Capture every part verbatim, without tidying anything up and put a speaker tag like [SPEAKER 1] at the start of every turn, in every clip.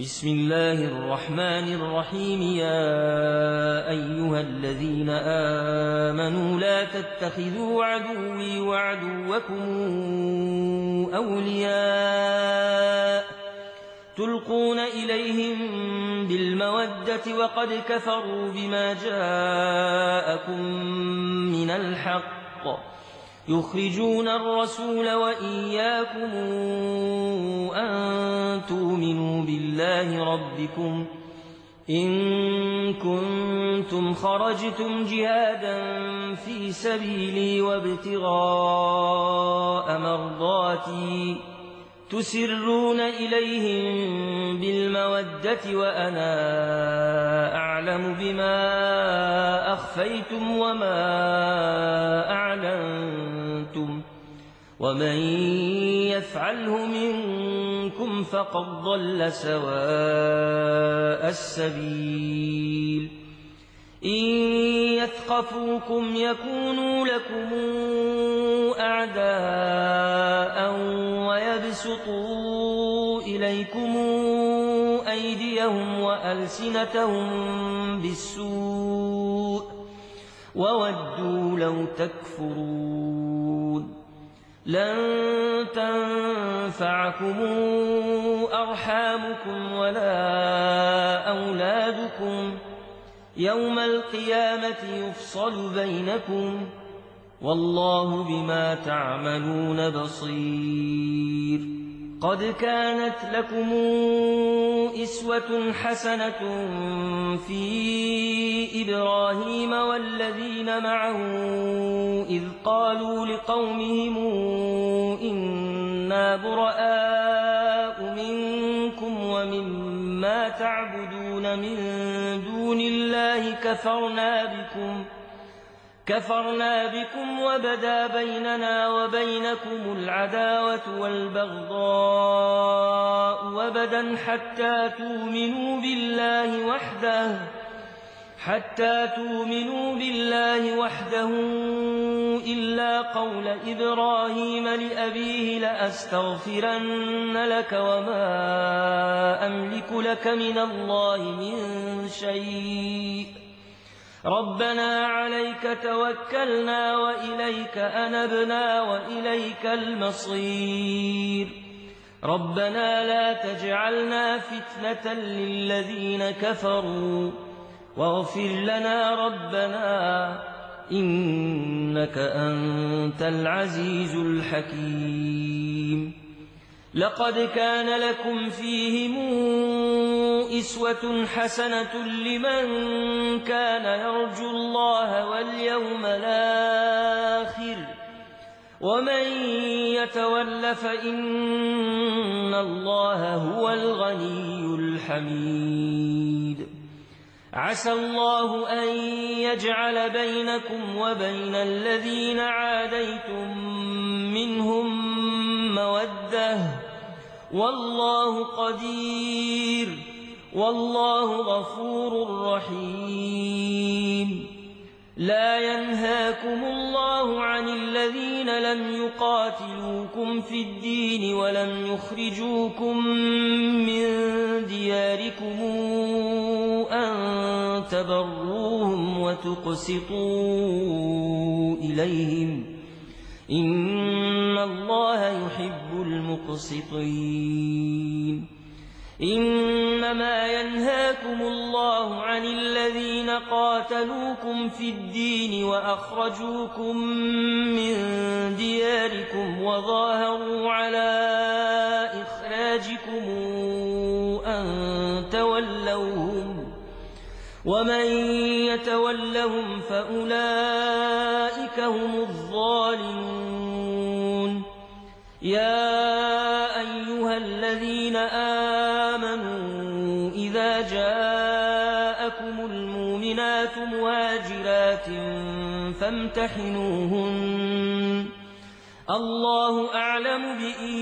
[SPEAKER 1] بسم الله الرحمن الرحيم. يا أيها الذين آمنوا لا تتخذوا عدوي وعدوكم أولياء تلقون إليهم بالمودة وقد كفروا بما جاءكم من الحق يخرجون الرسول وإياكم أن تؤمنوا بالله ربكم إن كنتم خرجتم جهادا في سبيلي وابتغاء مرضاتي تسرون إليهم بالمودة وأنا أعلم بما أخفيتم وما أعلنتم ومن يفعله منكم فقد ضل سواء السبيل. إن يثقفوكم يكونوا لكم أعداء ويبسطوا إليكم أيديهم وألسنتهم بالسوء وودوا لو تكفرون. لن تنفعكم أرحامكم ولا أولادكم يوم القيامة يفصل بينكم والله بما تعملون بصير. قد كانت لكم إسوة حسنة في إبراهيم والذين معه إذ قالوا لقومهم إنا براء منكم ومما تعبدون من دون الله كفرنا بكم كفرنا بكم وبدا بيننا وبينكم العداوة والبغضاء وبدا حتى تؤمنوا بالله وحده حتى تؤمنوا بالله وحده إلا قول إبراهيم لأبيه لأستغفرن لك وما أملك لك من الله من شيء ربنا عليك توكلنا وإليك أنبنا وإليك المصير. ربنا لا تجعلنا فتنة للذين كفروا واغفر لنا ربنا إنك أنت العزيز الحكيم. لقد كان لكم فيهم إسوة حسنة لمن كان يرجو الله واليوم الآخر ومن يتول فإن الله هو الغني الحميد. عسى الله أن يجعل بينكم وبين الذين عاديتم منهم مودة والله قدير والله غفور رحيم. لا ينهاكم الله عن الذين لم يقاتلوكم في الدين ولم يخرجوكم من دياركم أن تبروهم وتقسطوا إليهم إن الله يحب المقسطين. إنما ينهاكم الله عن الذين قاتلوكم في الدين وأخرجوكم من دياركم وظاهروا على إخراجكم أن تولوهم ومن يتولهم فأولئك هم الظالمون. يا أيها الذين آمنوا إذا جاءكم المؤمنات مهاجرات فامتحنوهن الله أعلم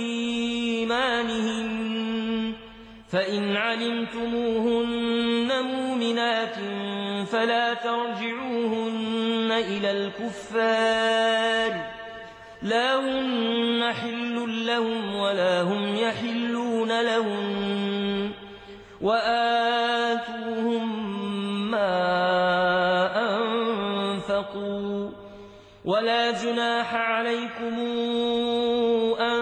[SPEAKER 1] بإيمانهن فإن علمتموهن مؤمنات فلا ترجعوهن إلى الكفار لا هن حل لهم ولا هم يحلون لهم وآتوهم ما أنفقوا ولا جناح عليكم أن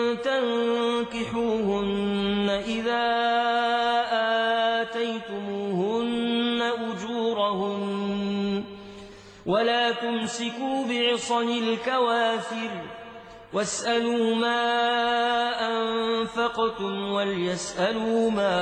[SPEAKER 1] تنكحوهن إذا آتيتموهن أجورهن ولا تمسكوا بعصم الكوافر واسألوا ما أنفقتم وليسألوا ما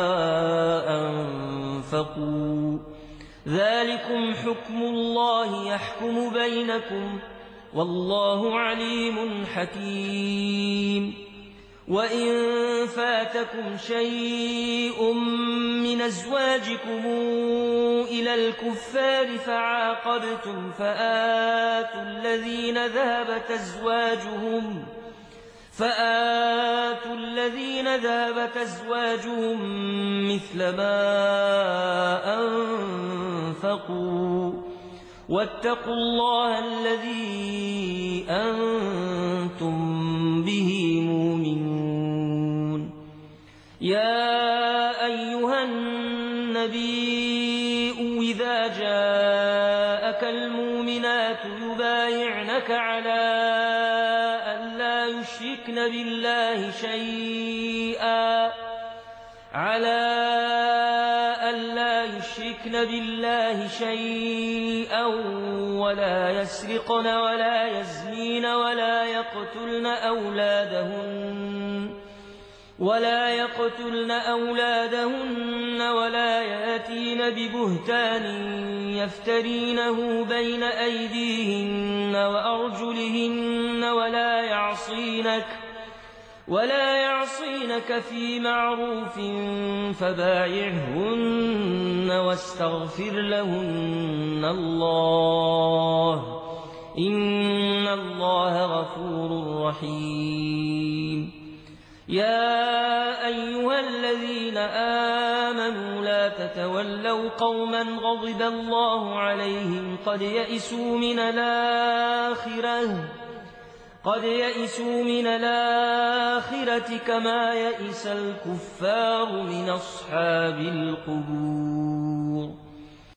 [SPEAKER 1] أنفقوا ذلكم حكم الله يحكم بينكم والله عليم حكيم وإن فاتكم شيء من أزواجكم إلى الكفار فعاقبتم فآتوا الذين ذهبت أزواجهم فآتوا الذين ذهبت أزواجهم مثل ما أنفقوا واتقوا الله الذي أنتم به مؤمنون يا أيها النبي إذا جاءك المؤمنات يبايعنك على أن لا يشركن بالله شيئا على ألا يشركن بالله شيئا ولا يسرقن ولا يزنين ولا يقتلن أولادهن ولا يقتلن أولادهن ولا يأتين ببهتان يفترينه بين أيديهن وأرجلهن ولا يعصينك ولا يعصينك في معروف فبايعهن واستغفر لهن الله إن الله غفور رحيم يا أيها الذين آمنوا لا تتولوا قوما غضب الله عليهم قد يئسوا من الآخرة قد يئسوا من الآخرة كما يئس الكفار من أصحاب القبور